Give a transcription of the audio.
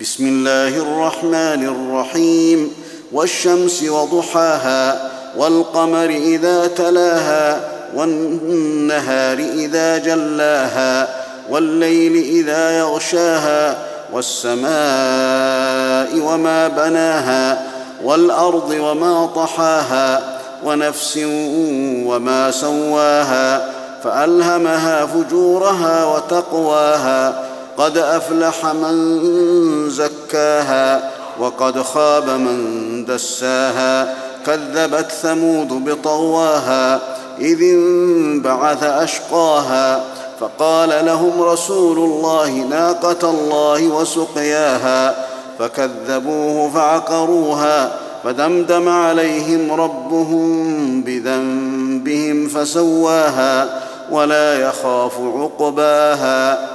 بسم الله الرحمن الرحيم. والشمس وضحاها والقمر إذا تلاها والنهار إذا جلاها والليل إذا يغشاها والسماء وما بناها والأرض وما طحاها ونفس وما سواها فألهمها فجورها وتقواها قد أفلح من زكاها وقد خاب من دساها كذبت ثمود بطغواها إذ انبعث أشقاها فقال لهم رسول الله ناقة الله وسقياها فكذبوه فعقروها فدمدم عليهم ربهم بذنبهم فسواها ولا يخاف عقباها.